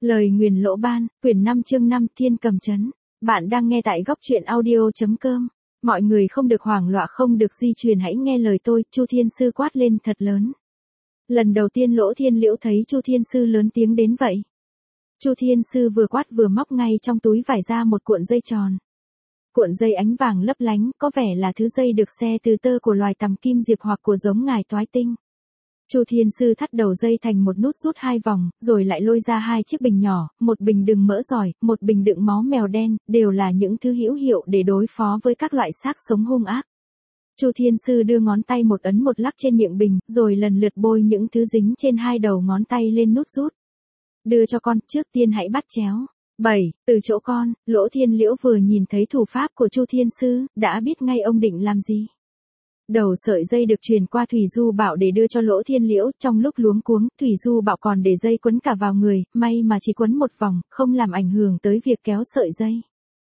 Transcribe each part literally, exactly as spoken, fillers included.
Lời nguyền lỗ ban, quyển năm chương năm Thiên Cầm Trấn. Bạn đang nghe tại góc truyện audio.com. Mọi người không được hoảng loạn, không được di chuyển, hãy nghe lời tôi, Chu Thiên Sư quát lên thật lớn. Lần đầu tiên Lỗ Thiên Liễu thấy Chu Thiên Sư lớn tiếng đến vậy. Chu Thiên Sư vừa quát vừa móc ngay trong túi vải ra một cuộn dây tròn. Cuộn dây ánh vàng lấp lánh, có vẻ là thứ dây được xe từ tơ của loài tằm kim diệp hoặc của giống ngài toái tinh. Chu Thiên Sư thắt đầu dây thành một nút rút hai vòng, rồi lại lôi ra hai chiếc bình nhỏ, một bình đựng mỡ giỏi, một bình đựng máu mèo đen, đều là những thứ hữu hiệu để đối phó với các loại xác sống hung ác. Chu Thiên Sư đưa ngón tay một ấn một lắc trên miệng bình, rồi lần lượt bôi những thứ dính trên hai đầu ngón tay lên nút rút. Đưa cho con, trước tiên hãy bắt chéo. bảy. Từ chỗ con, Lỗ Thiên Liễu vừa nhìn thấy thủ pháp của Chu Thiên Sư, đã biết ngay ông định làm gì. Đầu sợi dây được truyền qua Thủy Du Bảo để đưa cho Lỗ Thiên Liễu, trong lúc luống cuống, Thủy Du Bảo còn để dây quấn cả vào người, may mà chỉ quấn một vòng, không làm ảnh hưởng tới việc kéo sợi dây.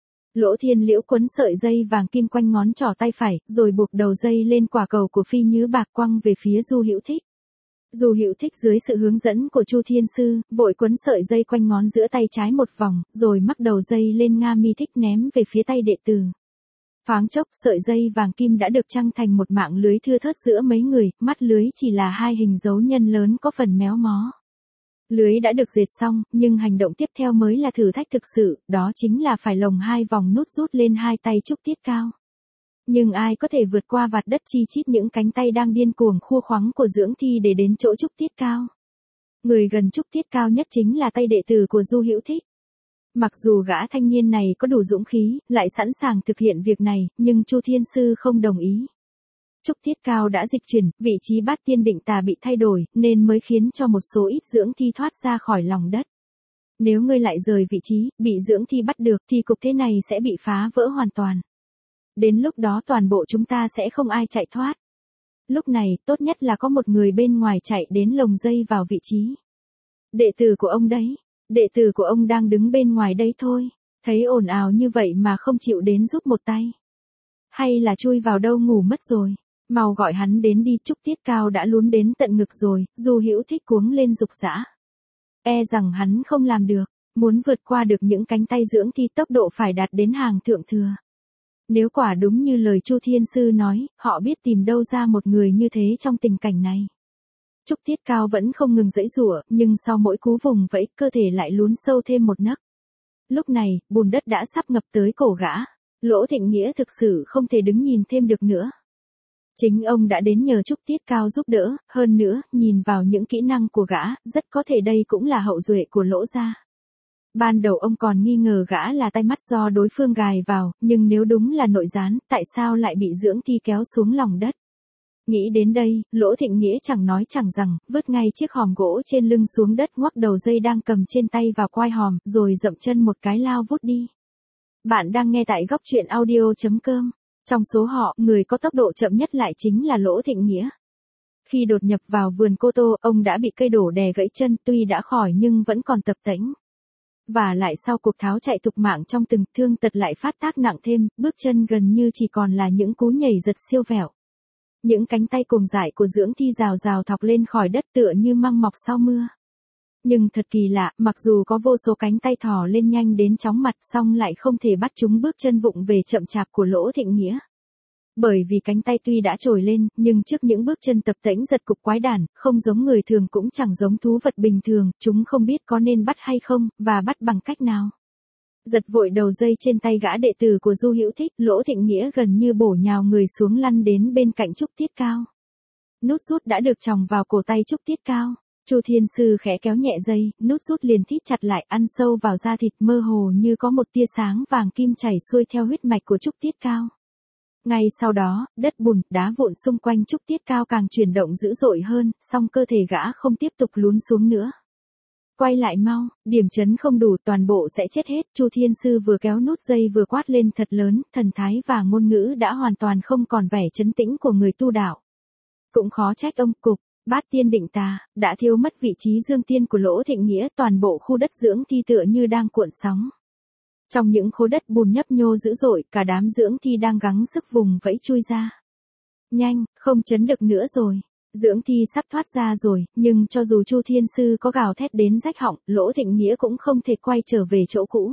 Lỗ Thiên Liễu quấn sợi dây vàng kim quanh ngón trỏ tay phải, rồi buộc đầu dây lên quả cầu của phi nhứ bạc quăng về phía Du Hữu Thích. Du Hữu Thích dưới sự hướng dẫn của Chu Thiên Sư, vội quấn sợi dây quanh ngón giữa tay trái một vòng, rồi mắc đầu dây lên Nga Mi Thích ném về phía tay đệ tử. Thoáng chốc, sợi dây vàng kim đã được trăng thành một mạng lưới thưa thớt giữa mấy người, mắt lưới chỉ là hai hình dấu nhân lớn có phần méo mó. Lưới đã được dệt xong, nhưng hành động tiếp theo mới là thử thách thực sự, đó chính là phải lồng hai vòng nút rút lên hai tay Trúc Tiết Cao. Nhưng ai có thể vượt qua vạt đất chi chít những cánh tay đang điên cuồng khua khoắng của Dưỡng Thi để đến chỗ Trúc Tiết Cao? Người gần Trúc Tiết Cao nhất chính là tay đệ tử của Du Hữu Thích. Mặc dù gã thanh niên này có đủ dũng khí, lại sẵn sàng thực hiện việc này, nhưng Chu Thiên Sư không đồng ý. Trúc Tiết Cao đã dịch chuyển, vị trí Bát Tiên Định Tà bị thay đổi, nên mới khiến cho một số ít Dưỡng Thi thoát ra khỏi lòng đất. Nếu ngươi lại rời vị trí, bị Dưỡng Thi bắt được, thì cục thế này sẽ bị phá vỡ hoàn toàn. Đến lúc đó toàn bộ chúng ta sẽ không ai chạy thoát. Lúc này, tốt nhất là có một người bên ngoài chạy đến lồng dây vào vị trí. Đệ tử của ông đấy. Đệ tử của ông đang đứng bên ngoài đây thôi, thấy ồn ào như vậy mà không chịu đến giúp một tay. Hay là chui vào đâu ngủ mất rồi, mau gọi hắn đến đi. Trúc Tiết Cao đã lún đến tận ngực rồi, Du Hữu Thích cuống lên dục dã. E rằng hắn không làm được, muốn vượt qua được những cánh tay Dưỡng Thi tốc độ phải đạt đến hàng thượng thừa. Nếu quả đúng như lời Chu Thiên Sư nói, họ biết tìm đâu ra một người như thế trong tình cảnh này. Trúc Tiết Cao vẫn không ngừng giãy giụa, nhưng sau mỗi cú vùng vẫy, cơ thể lại lún sâu thêm một nấc. Lúc này, bùn đất đã sắp ngập tới cổ gã. Lỗ Thịnh Nghĩa thực sự không thể đứng nhìn thêm được nữa. Chính ông đã đến nhờ Trúc Tiết Cao giúp đỡ, hơn nữa, nhìn vào những kỹ năng của gã, rất có thể đây cũng là hậu duệ của Lỗ gia. Ban đầu ông còn nghi ngờ gã là tay mắt do đối phương gài vào, nhưng nếu đúng là nội gián, tại sao lại bị Dưỡng Thi kéo xuống lòng đất? Nghĩ đến đây, Lỗ Thịnh Nghĩa chẳng nói chẳng rằng, vứt ngay chiếc hòm gỗ trên lưng xuống đất, ngoắc đầu dây đang cầm trên tay vào quai hòm, rồi dậm chân một cái lao vút đi. Bạn đang nghe tại góc truyện audio.com. Trong số họ, người có tốc độ chậm nhất lại chính là Lỗ Thịnh Nghĩa. Khi đột nhập vào vườn cô tô, ông đã bị cây đổ đè gãy chân, tuy đã khỏi nhưng vẫn còn tập tễnh. Và lại sau cuộc tháo chạy thục mạng trong từng thương tật lại phát tác nặng thêm, bước chân gần như chỉ còn là những cú nhảy giật siêu vẹo. Những cánh tay cùng dại của Dưỡng Thi rào rào thọc lên khỏi đất tựa như măng mọc sau mưa. Nhưng thật kỳ lạ, mặc dù có vô số cánh tay thò lên nhanh đến chóng mặt, song lại không thể bắt chúng bước chân vụng về chậm chạp của Lỗ Thịnh Nghĩa. Bởi vì cánh tay tuy đã trồi lên, nhưng trước những bước chân tập tễnh giật cục quái đản, không giống người thường cũng chẳng giống thú vật bình thường, chúng không biết có nên bắt hay không, và bắt bằng cách nào. Giật vội đầu dây trên tay gã đệ tử của Du Hữu Thích, Lỗ Thịnh Nghĩa gần như bổ nhào người xuống lăn đến bên cạnh Trúc Tiết Cao. Nút rút đã được chòng vào cổ tay Trúc Tiết Cao. Chu Thiên Sư khẽ kéo nhẹ dây, nút rút liền thít chặt lại, ăn sâu vào da thịt, mơ hồ như có một tia sáng vàng kim chảy xuôi theo huyết mạch của Trúc Tiết Cao. Ngay sau đó, đất bùn, đá vụn xung quanh Trúc Tiết Cao càng chuyển động dữ dội hơn, song cơ thể gã không tiếp tục lún xuống nữa. Quay lại mau, điểm chấn không đủ, toàn bộ sẽ chết hết. Chu Thiên Sư vừa kéo nút dây vừa quát lên thật lớn, thần thái và ngôn ngữ đã hoàn toàn không còn vẻ trấn tĩnh của người tu đạo. Cũng khó trách ông cục, Bát Tiên Định Tà, đã thiếu mất vị trí dương tiên của Lỗ Thịnh Nghĩa, toàn bộ khu đất Dưỡng Thi tựa như đang cuộn sóng. Trong những khối đất bùn nhấp nhô dữ dội, cả đám Dưỡng Thi đang gắng sức vùng vẫy chui ra. Nhanh, không chấn được nữa rồi. Dưỡng thi sắp thoát ra rồi, nhưng cho dù Chu Thiên Sư có gào thét đến rách họng, Lỗ Thịnh Nghĩa cũng không thể quay trở về chỗ cũ.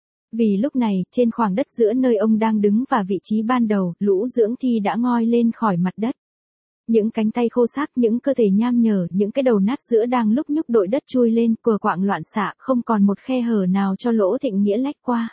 Vì lúc này, trên khoảng đất giữa nơi ông đang đứng và vị trí ban đầu, lũ dưỡng thi đã ngoi lên khỏi mặt đất. Những cánh tay khô xác, những cơ thể nham nhở, những cái đầu nát giữa đang lúc nhúc đội đất chui lên, cùa quạng loạn xạ, không còn một khe hở nào cho Lỗ Thịnh Nghĩa lách qua.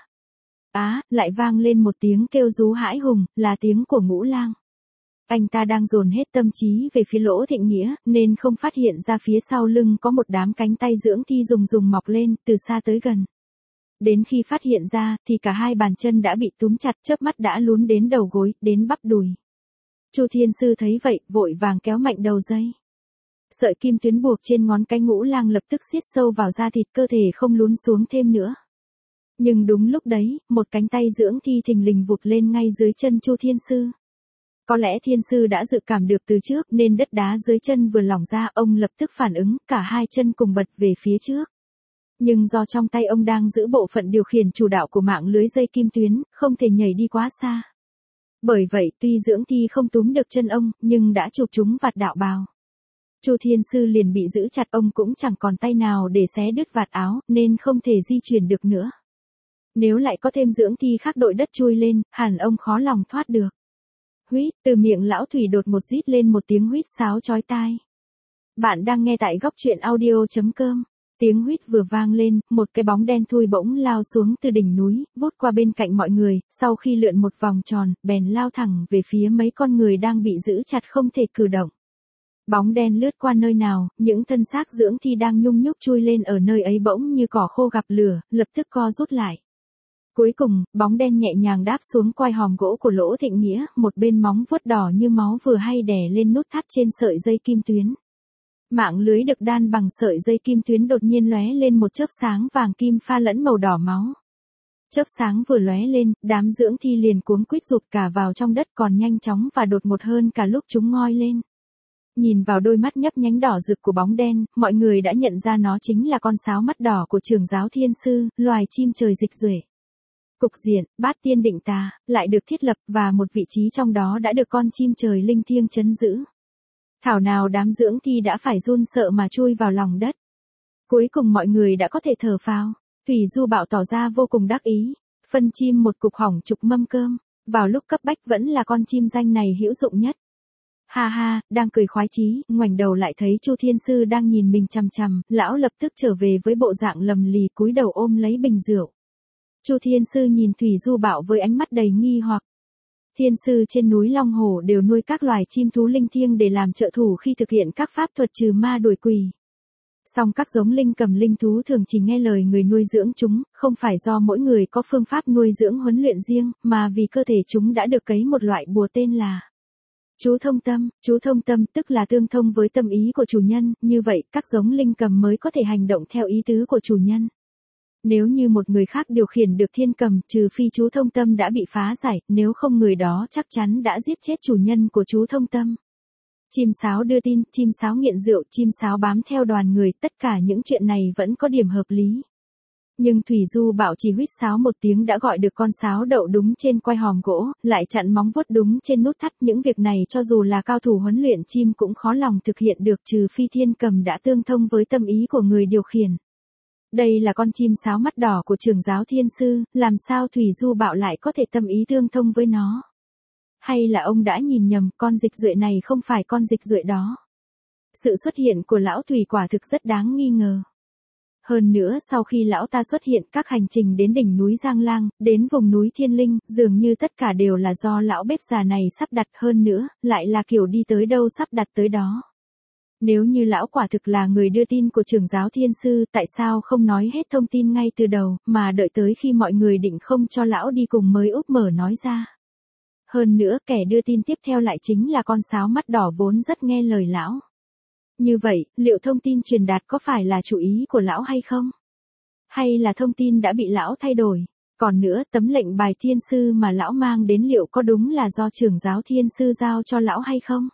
Á, lại vang lên một tiếng kêu rú hãi hùng, là tiếng của Ngũ Lang. Anh ta đang dồn hết tâm trí về phía Lỗ Thịnh Nghĩa, nên không phát hiện ra phía sau lưng có một đám cánh tay dưỡng thi rùng rùng mọc lên, từ xa tới gần. Đến khi phát hiện ra, thì cả hai bàn chân đã bị túm chặt, chớp mắt đã lún đến đầu gối, đến bắp đùi. Chu Thiên Sư thấy vậy, vội vàng kéo mạnh đầu dây. Sợi kim tuyến buộc trên ngón cái Ngũ Lang lập tức siết sâu vào da thịt, cơ thể không lún xuống thêm nữa. Nhưng đúng lúc đấy, một cánh tay dưỡng thi thình lình vụt lên ngay dưới chân Chu Thiên Sư. Có lẽ Thiên Sư đã dự cảm được từ trước nên đất đá dưới chân vừa lỏng ra, ông lập tức phản ứng, cả hai chân cùng bật về phía trước. Nhưng do trong tay ông đang giữ bộ phận điều khiển chủ đạo của mạng lưới dây kim tuyến, không thể nhảy đi quá xa. Bởi vậy, tuy dưỡng thi không túm được chân ông, nhưng đã chụp trúng vạt đạo bào. Chu Thiên Sư liền bị giữ chặt, ông cũng chẳng còn tay nào để xé đứt vạt áo, nên không thể di chuyển được nữa. Nếu lại có thêm dưỡng thi khác đội đất chui lên, hẳn ông khó lòng thoát được. Huýt, từ miệng lão Thủy đột một rít lên một tiếng huýt sáo chói tai. Bạn đang nghe tại góc truyện audio chấm com. Tiếng huýt vừa vang lên, một cái bóng đen thui bỗng lao xuống từ đỉnh núi, vút qua bên cạnh mọi người, sau khi lượn một vòng tròn, bèn lao thẳng về phía mấy con người đang bị giữ chặt không thể cử động. Bóng đen lướt qua nơi nào, những thân xác dưỡng thi đang nhung nhúc chui lên ở nơi ấy bỗng như cỏ khô gặp lửa, lập tức co rút lại. Cuối cùng, bóng đen nhẹ nhàng đáp xuống quai hòm gỗ của Lỗ Thịnh Nghĩa, một bên móng vuốt đỏ như máu vừa hay đè lên nút thắt trên sợi dây kim tuyến. Mạng lưới được đan bằng sợi dây kim tuyến đột nhiên lóe lên một chớp sáng vàng kim pha lẫn màu đỏ máu. Chớp sáng vừa lóe lên, đám dưỡng thi liền cuống quýt rụt cả vào trong đất, còn nhanh chóng và đột ngột hơn cả lúc chúng ngoi lên. Nhìn vào đôi mắt nhấp nhánh đỏ rực của bóng đen, mọi người đã nhận ra nó chính là con sáo mắt đỏ của Trưởng giáo Thiên Sư, loài chim trời dịch duệ. Cục diện, bát tiên định tà, lại được thiết lập và một vị trí trong đó đã được con chim trời linh thiêng trấn giữ. Thảo nào đám dưỡng thi đã phải run sợ mà chui vào lòng đất. Cuối cùng mọi người đã có thể thở phào. Thủy Du Bảo tỏ ra vô cùng đắc ý. Phân chim một cục hỏng chục mâm cơm. Vào lúc cấp bách vẫn là con chim danh này hữu dụng nhất. Ha ha, đang cười khoái chí, ngoảnh đầu lại thấy Chu Thiên Sư đang nhìn mình chằm chằm, lão lập tức trở về với bộ dạng lầm lì cúi đầu ôm lấy bình rượu. Chu Thiên Sư nhìn Thủy Du Bảo với ánh mắt đầy nghi hoặc. Thiên sư trên núi Long Hồ đều nuôi các loài chim thú linh thiêng để làm trợ thủ khi thực hiện các pháp thuật trừ ma đuổi quỷ. Song các giống linh cầm linh thú thường chỉ nghe lời người nuôi dưỡng chúng, không phải do mỗi người có phương pháp nuôi dưỡng huấn luyện riêng, mà vì cơ thể chúng đã được cấy một loại bùa tên là chú thông tâm. Chú thông tâm tức là tương thông với tâm ý của chủ nhân, như vậy các giống linh cầm mới có thể hành động theo ý tứ của chủ nhân. Nếu như một người khác điều khiển được thiên cầm, trừ phi chú thông tâm đã bị phá giải, nếu không người đó chắc chắn đã giết chết chủ nhân của chú thông tâm. Chim sáo đưa tin, chim sáo nghiện rượu, chim sáo bám theo đoàn người, tất cả những chuyện này vẫn có điểm hợp lý. Nhưng Thủy Du Bảo chỉ huýt sáo một tiếng đã gọi được con sáo đậu đúng trên quai hòm gỗ, lại chặn móng vuốt đúng trên nút thắt. Những việc này cho dù là cao thủ huấn luyện chim cũng khó lòng thực hiện được, trừ phi thiên cầm đã tương thông với tâm ý của người điều khiển. Đây là con chim sáo mắt đỏ của Trưởng giáo Thiên Sư, làm sao Thủy Du Bảo lại có thể tâm ý tương thông với nó? Hay là ông đã nhìn nhầm, con dịch duệ này không phải con dịch duệ đó? Sự xuất hiện của lão Thủy quả thực rất đáng nghi ngờ. Hơn nữa sau khi lão ta xuất hiện, các hành trình đến đỉnh núi Giang Lang, đến vùng núi Thiên Linh, dường như tất cả đều là do lão bếp già này sắp đặt, hơn nữa, lại là kiểu đi tới đâu sắp đặt tới đó. Nếu như lão quả thực là người đưa tin của Trưởng giáo Thiên Sư, tại sao không nói hết thông tin ngay từ đầu, mà đợi tới khi mọi người định không cho lão đi cùng mới úp mở nói ra. Hơn nữa kẻ đưa tin tiếp theo lại chính là con sáo mắt đỏ vốn rất nghe lời lão. Như vậy, liệu thông tin truyền đạt có phải là chủ ý của lão hay không? Hay là thông tin đã bị lão thay đổi? Còn nữa, tấm lệnh bài Thiên Sư mà lão mang đến liệu có đúng là do Trưởng giáo Thiên Sư giao cho lão hay không?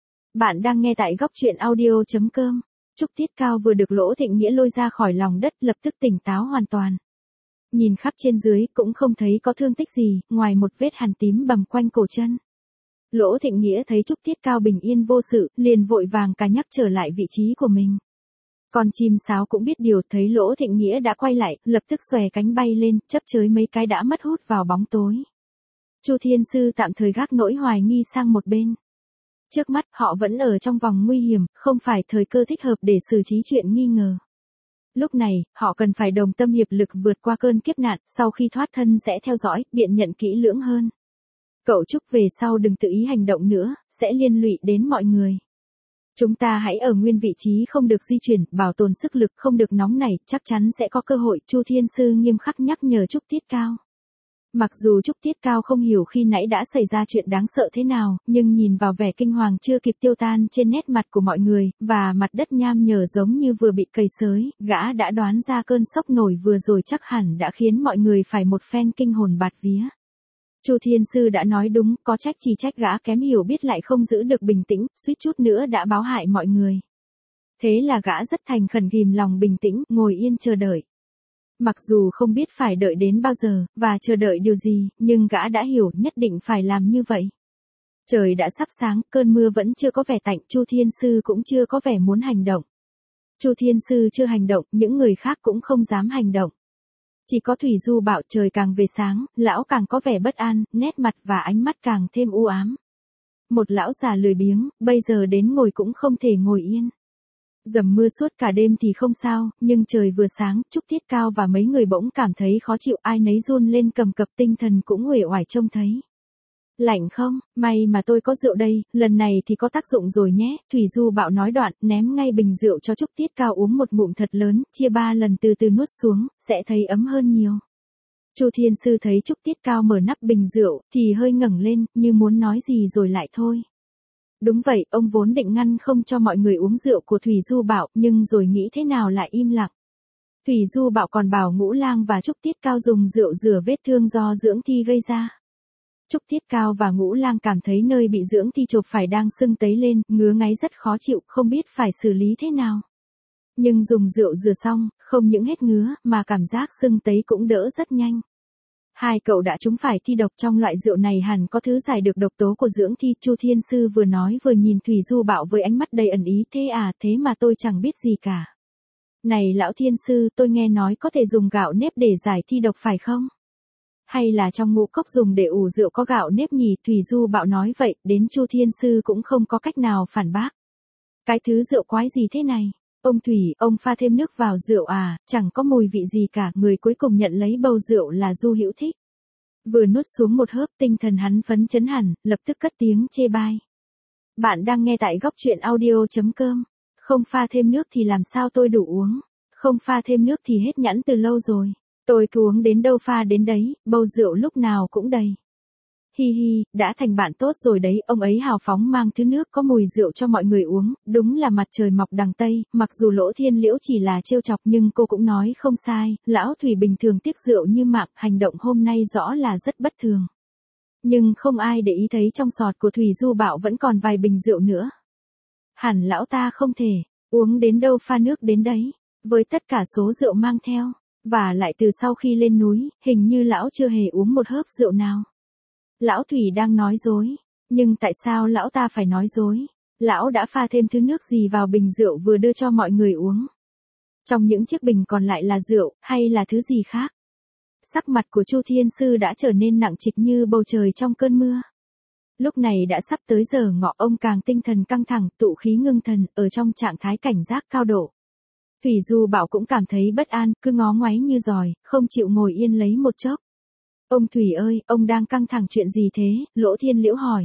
Bạn đang nghe tại góc truyện audio chấm com. Trúc Tiết Cao vừa được Lỗ Thịnh Nghĩa lôi ra khỏi lòng đất, lập tức tỉnh táo hoàn toàn. Nhìn khắp trên dưới cũng không thấy có thương tích gì, ngoài một vết hằn tím bầm quanh cổ chân. Lỗ Thịnh Nghĩa thấy Trúc Tiết Cao bình yên vô sự, liền vội vàng cả nhắc trở lại vị trí của mình. Con chim sáo cũng biết điều, thấy Lỗ Thịnh Nghĩa đã quay lại, lập tức xòe cánh bay lên, chấp chới mấy cái đã mất hút vào bóng tối. Chu Thiên Sư tạm thời gác nỗi hoài nghi sang một bên. Trước mắt họ vẫn ở trong vòng nguy hiểm, không phải thời cơ thích hợp để xử trí chuyện nghi ngờ. Lúc này, họ cần phải đồng tâm hiệp lực vượt qua cơn kiếp nạn, sau khi thoát thân sẽ theo dõi, biện nhận kỹ lưỡng hơn. Cậu Trúc về sau đừng tự ý hành động nữa, sẽ liên lụy đến mọi người. Chúng ta hãy ở nguyên vị trí không được di chuyển, bảo tồn sức lực không được nóng nảy, chắc chắn sẽ có cơ hội, Chu Thiên Sư nghiêm khắc nhắc nhở Trúc Tiết Cao. Mặc dù Trúc Tiết Cao không hiểu khi nãy đã xảy ra chuyện đáng sợ thế nào, nhưng nhìn vào vẻ kinh hoàng chưa kịp tiêu tan trên nét mặt của mọi người, và mặt đất nham nhở giống như vừa bị cầy xới, gã đã đoán ra cơn sốc nổi vừa rồi chắc hẳn đã khiến mọi người phải một phen kinh hồn bạt vía. Chu Thiên Sư đã nói đúng, có trách chỉ trách gã kém hiểu biết lại không giữ được bình tĩnh, suýt chút nữa đã báo hại mọi người. Thế là gã rất thành khẩn ghim lòng bình tĩnh, ngồi yên chờ đợi. Mặc dù không biết phải đợi đến bao giờ, và chờ đợi điều gì, nhưng gã đã hiểu nhất định phải làm như vậy. Trời đã sắp sáng, cơn mưa vẫn chưa có vẻ tạnh, Chu Thiên Sư cũng chưa có vẻ muốn hành động. Chu Thiên Sư chưa hành động, những người khác cũng không dám hành động. Chỉ có Thủy Du Bảo trời càng về sáng, lão càng có vẻ bất an, nét mặt và ánh mắt càng thêm u ám. Một lão già lười biếng, bây giờ đến ngồi cũng không thể ngồi yên. Dầm mưa suốt cả đêm thì không sao, nhưng trời vừa sáng, Trúc Tiết Cao và mấy người bỗng cảm thấy khó chịu, ai nấy run lên cầm cập, tinh thần cũng uể oải trông thấy. Lạnh không, may mà tôi có rượu đây, lần này thì có tác dụng rồi nhé, Thủy Du Bảo nói đoạn, ném ngay bình rượu cho Trúc Tiết Cao uống một ngụm thật lớn, chia ba lần từ từ nuốt xuống, sẽ thấy ấm hơn nhiều. Chu Thiên Sư thấy Trúc Tiết Cao mở nắp bình rượu, thì hơi ngẩng lên, như muốn nói gì rồi lại thôi. Đúng vậy, ông vốn định ngăn không cho mọi người uống rượu của Thủy Du Bảo, nhưng rồi nghĩ thế nào lại im lặng. Thủy Du Bảo còn bảo Ngũ Lang và Trúc Tiết Cao dùng rượu rửa vết thương do dưỡng thi gây ra. Trúc Tiết Cao và Ngũ Lang cảm thấy nơi bị dưỡng thi chộp phải đang sưng tấy lên, ngứa ngáy rất khó chịu, không biết phải xử lý thế nào. Nhưng dùng rượu rửa xong, không những hết ngứa, mà cảm giác sưng tấy cũng đỡ rất nhanh. Hai cậu đã trúng phải thi độc, trong loại rượu này hẳn có thứ giải được độc tố của dưỡng thi. Chu Thiên Sư vừa nói vừa nhìn Thủy Du Bảo với ánh mắt đầy ẩn ý, thế à, thế mà tôi chẳng biết gì cả. Này lão Thiên Sư, tôi nghe nói có thể dùng gạo nếp để giải thi độc phải không? Hay là trong ngũ cốc dùng để ủ rượu có gạo nếp nhỉ? Thủy Du Bảo nói vậy, đến Chu Thiên Sư cũng không có cách nào phản bác. Cái thứ rượu quái gì thế này? Ông Thủy, ông pha thêm nước vào rượu à, chẳng có mùi vị gì cả. Người cuối cùng nhận lấy bầu rượu là Du Hữu Thích. Vừa nuốt xuống một hớp, tinh thần hắn phấn chấn hẳn, lập tức cất tiếng chê bai. Bạn đang nghe tại góc truyện audio chấm com. Không pha thêm nước thì làm sao tôi đủ uống? Không pha thêm nước thì hết nhãn từ lâu rồi. Tôi cứ uống đến đâu pha đến đấy, bầu rượu lúc nào cũng đầy. Hi hi, đã thành bạn tốt rồi đấy, ông ấy hào phóng mang thứ nước có mùi rượu cho mọi người uống, đúng là mặt trời mọc đằng Tây, mặc dù Lỗ Thiên Liễu chỉ là trêu chọc nhưng cô cũng nói không sai, lão Thủy bình thường tiếc rượu như mạng, hành động hôm nay rõ là rất bất thường. Nhưng không ai để ý thấy trong sọt của Thủy Du Bảo vẫn còn vài bình rượu nữa. Hẳn lão ta không thể, uống đến đâu pha nước đến đấy, với tất cả số rượu mang theo, và lại từ sau khi lên núi, hình như lão chưa hề uống một hớp rượu nào. Lão Thủy đang nói dối, nhưng tại sao lão ta phải nói dối? Lão đã pha thêm thứ nước gì vào bình rượu vừa đưa cho mọi người uống? Trong những chiếc bình còn lại là rượu, hay là thứ gì khác? Sắc mặt của Chu Thiên Sư đã trở nên nặng trịch như bầu trời trong cơn mưa. Lúc này đã sắp tới giờ ngọ, ông càng tinh thần căng thẳng, tụ khí ngưng thần, ở trong trạng thái cảnh giác cao độ. Thủy Du Bảo cũng cảm thấy bất an, cứ ngó ngoáy như giòi, không chịu ngồi yên lấy một chốc. Ông Thủy ơi, ông đang căng thẳng chuyện gì thế? Lỗ Thiên Liễu hỏi.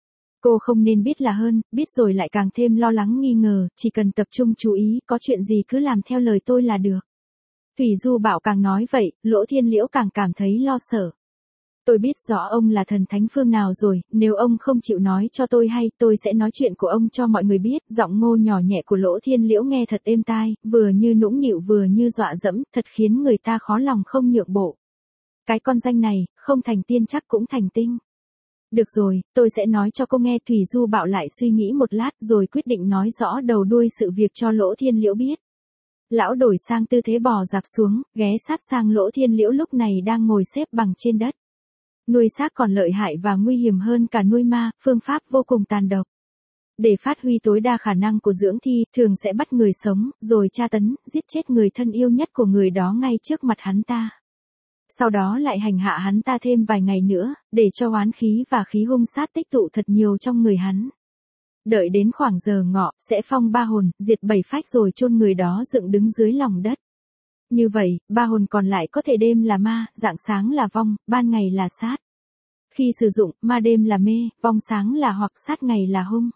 Cô không nên biết là hơn, biết rồi lại càng thêm lo lắng nghi ngờ, chỉ cần tập trung chú ý, có chuyện gì cứ làm theo lời tôi là được. Thủy Du Bảo càng nói vậy, Lỗ Thiên Liễu càng cảm thấy lo sợ. Tôi biết rõ ông là thần thánh phương nào rồi, nếu ông không chịu nói cho tôi hay, tôi sẽ nói chuyện của ông cho mọi người biết. Giọng ngô nhỏ nhẹ của Lỗ Thiên Liễu nghe thật êm tai, vừa như nũng nịu vừa như dọa dẫm, thật khiến người ta khó lòng không nhượng bộ. Cái con danh này, không thành tiên chắc cũng thành tinh. Được rồi, tôi sẽ nói cho cô nghe. Thủy Du Bảo lại suy nghĩ một lát rồi quyết định nói rõ đầu đuôi sự việc cho Lỗ Thiên Liễu biết. Lão đổi sang tư thế bò dạp xuống, ghé sát sang Lỗ Thiên Liễu lúc này đang ngồi xếp bằng trên đất. Nuôi xác còn lợi hại và nguy hiểm hơn cả nuôi ma, phương pháp vô cùng tàn độc. Để phát huy tối đa khả năng của dưỡng thi, thường sẽ bắt người sống, rồi tra tấn, giết chết người thân yêu nhất của người đó ngay trước mặt hắn ta. Sau đó lại hành hạ hắn ta thêm vài ngày nữa, để cho oán khí và khí hung sát tích tụ thật nhiều trong người hắn. Đợi đến khoảng giờ ngọ, sẽ phong ba hồn, diệt bảy phách rồi chôn người đó dựng đứng dưới lòng đất. Như vậy, ba hồn còn lại có thể đêm là ma, rạng sáng là vong, ban ngày là sát. Khi sử dụng, ma đêm là mê, vong sáng là hoặc sát ngày là hung.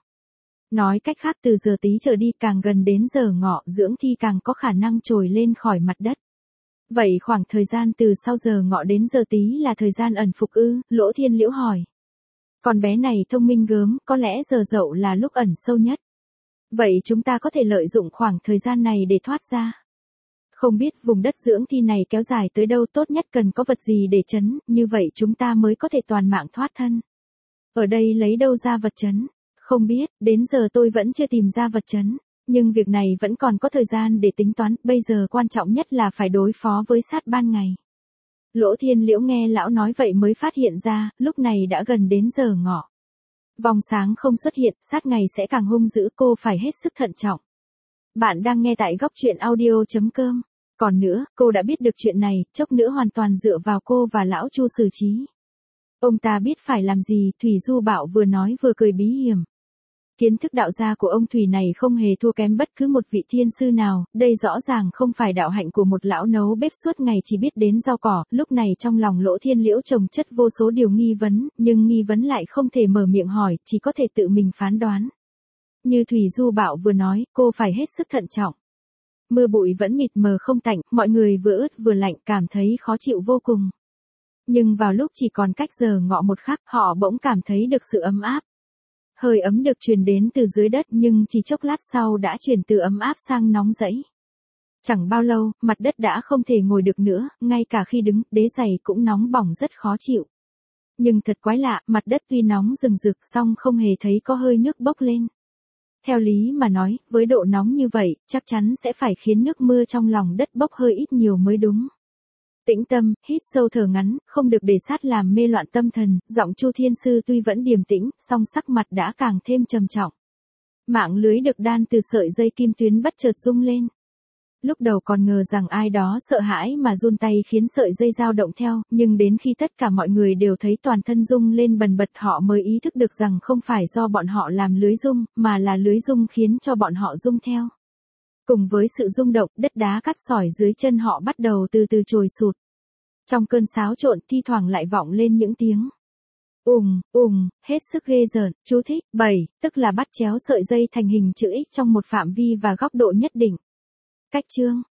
Nói cách khác từ giờ tí trở đi càng gần đến giờ ngọ dưỡng thi càng có khả năng trồi lên khỏi mặt đất. Vậy khoảng thời gian từ sau giờ ngọ đến giờ tí là thời gian ẩn phục ư? Lỗ Thiên Liễu hỏi. Con bé này thông minh gớm, có lẽ giờ dậu là lúc ẩn sâu nhất. Vậy chúng ta có thể lợi dụng khoảng thời gian này để thoát ra. Không biết vùng đất dưỡng thi này kéo dài tới đâu, tốt nhất cần có vật gì để trấn, như vậy chúng ta mới có thể toàn mạng thoát thân. Ở đây lấy đâu ra vật trấn? Không biết, đến giờ tôi vẫn chưa tìm ra vật trấn. Nhưng việc này vẫn còn có thời gian để tính toán, bây giờ quan trọng nhất là phải đối phó với sát ban ngày. Lỗ Thiên Liễu nghe lão nói vậy mới phát hiện ra, lúc này đã gần đến giờ ngọ. Vòng sáng không xuất hiện, sát ngày sẽ càng hung dữ, cô phải hết sức thận trọng. Bạn đang nghe tại góc truyện audio chấm com. Còn nữa, cô đã biết được chuyện này, chốc nữa hoàn toàn dựa vào cô và lão Chu xử trí. Ông ta biết phải làm gì, Thủy Du Bảo vừa nói vừa cười bí hiểm. Kiến thức đạo gia của ông Thủy này không hề thua kém bất cứ một vị thiên sư nào, đây rõ ràng không phải đạo hạnh của một lão nấu bếp suốt ngày chỉ biết đến rau cỏ, lúc này trong lòng Lỗ Thiên Liễu chồng chất vô số điều nghi vấn, nhưng nghi vấn lại không thể mở miệng hỏi, chỉ có thể tự mình phán đoán. Như Thủy Du Bảo vừa nói, cô phải hết sức thận trọng. Mưa bụi vẫn mịt mờ không tạnh, mọi người vừa ướt vừa lạnh cảm thấy khó chịu vô cùng. Nhưng vào lúc chỉ còn cách giờ ngọ một khắc, họ bỗng cảm thấy được sự ấm áp. Hơi ấm được truyền đến từ dưới đất nhưng chỉ chốc lát sau đã chuyển từ ấm áp sang nóng rẫy. Chẳng bao lâu, mặt đất đã không thể ngồi được nữa, ngay cả khi đứng, đế giày cũng nóng bỏng rất khó chịu. Nhưng thật quái lạ, mặt đất tuy nóng rừng rực song không hề thấy có hơi nước bốc lên. Theo lý mà nói, với độ nóng như vậy, chắc chắn sẽ phải khiến nước mưa trong lòng đất bốc hơi ít nhiều mới đúng. Tĩnh tâm, hít sâu thở ngắn, không được để sát làm mê loạn tâm thần, giọng Chu Thiên Sư tuy vẫn điềm tĩnh, song sắc mặt đã càng thêm trầm trọng. Mạng lưới được đan từ sợi dây kim tuyến bất chợt rung lên. Lúc đầu còn ngờ rằng ai đó sợ hãi mà run tay khiến sợi dây dao động theo, nhưng đến khi tất cả mọi người đều thấy toàn thân rung lên bần bật họ mới ý thức được rằng không phải do bọn họ làm lưới rung, mà là lưới rung khiến cho bọn họ rung theo. Cùng với sự rung động, đất đá cát sỏi dưới chân họ bắt đầu từ từ trồi sụt. Trong cơn xáo trộn, thi thoảng lại vọng lên những tiếng ùng, ùng, hết sức ghê rợn. Chú thích, bảy, tức là bắt chéo sợi dây thành hình chữ X trong một phạm vi và góc độ nhất định. Cách chương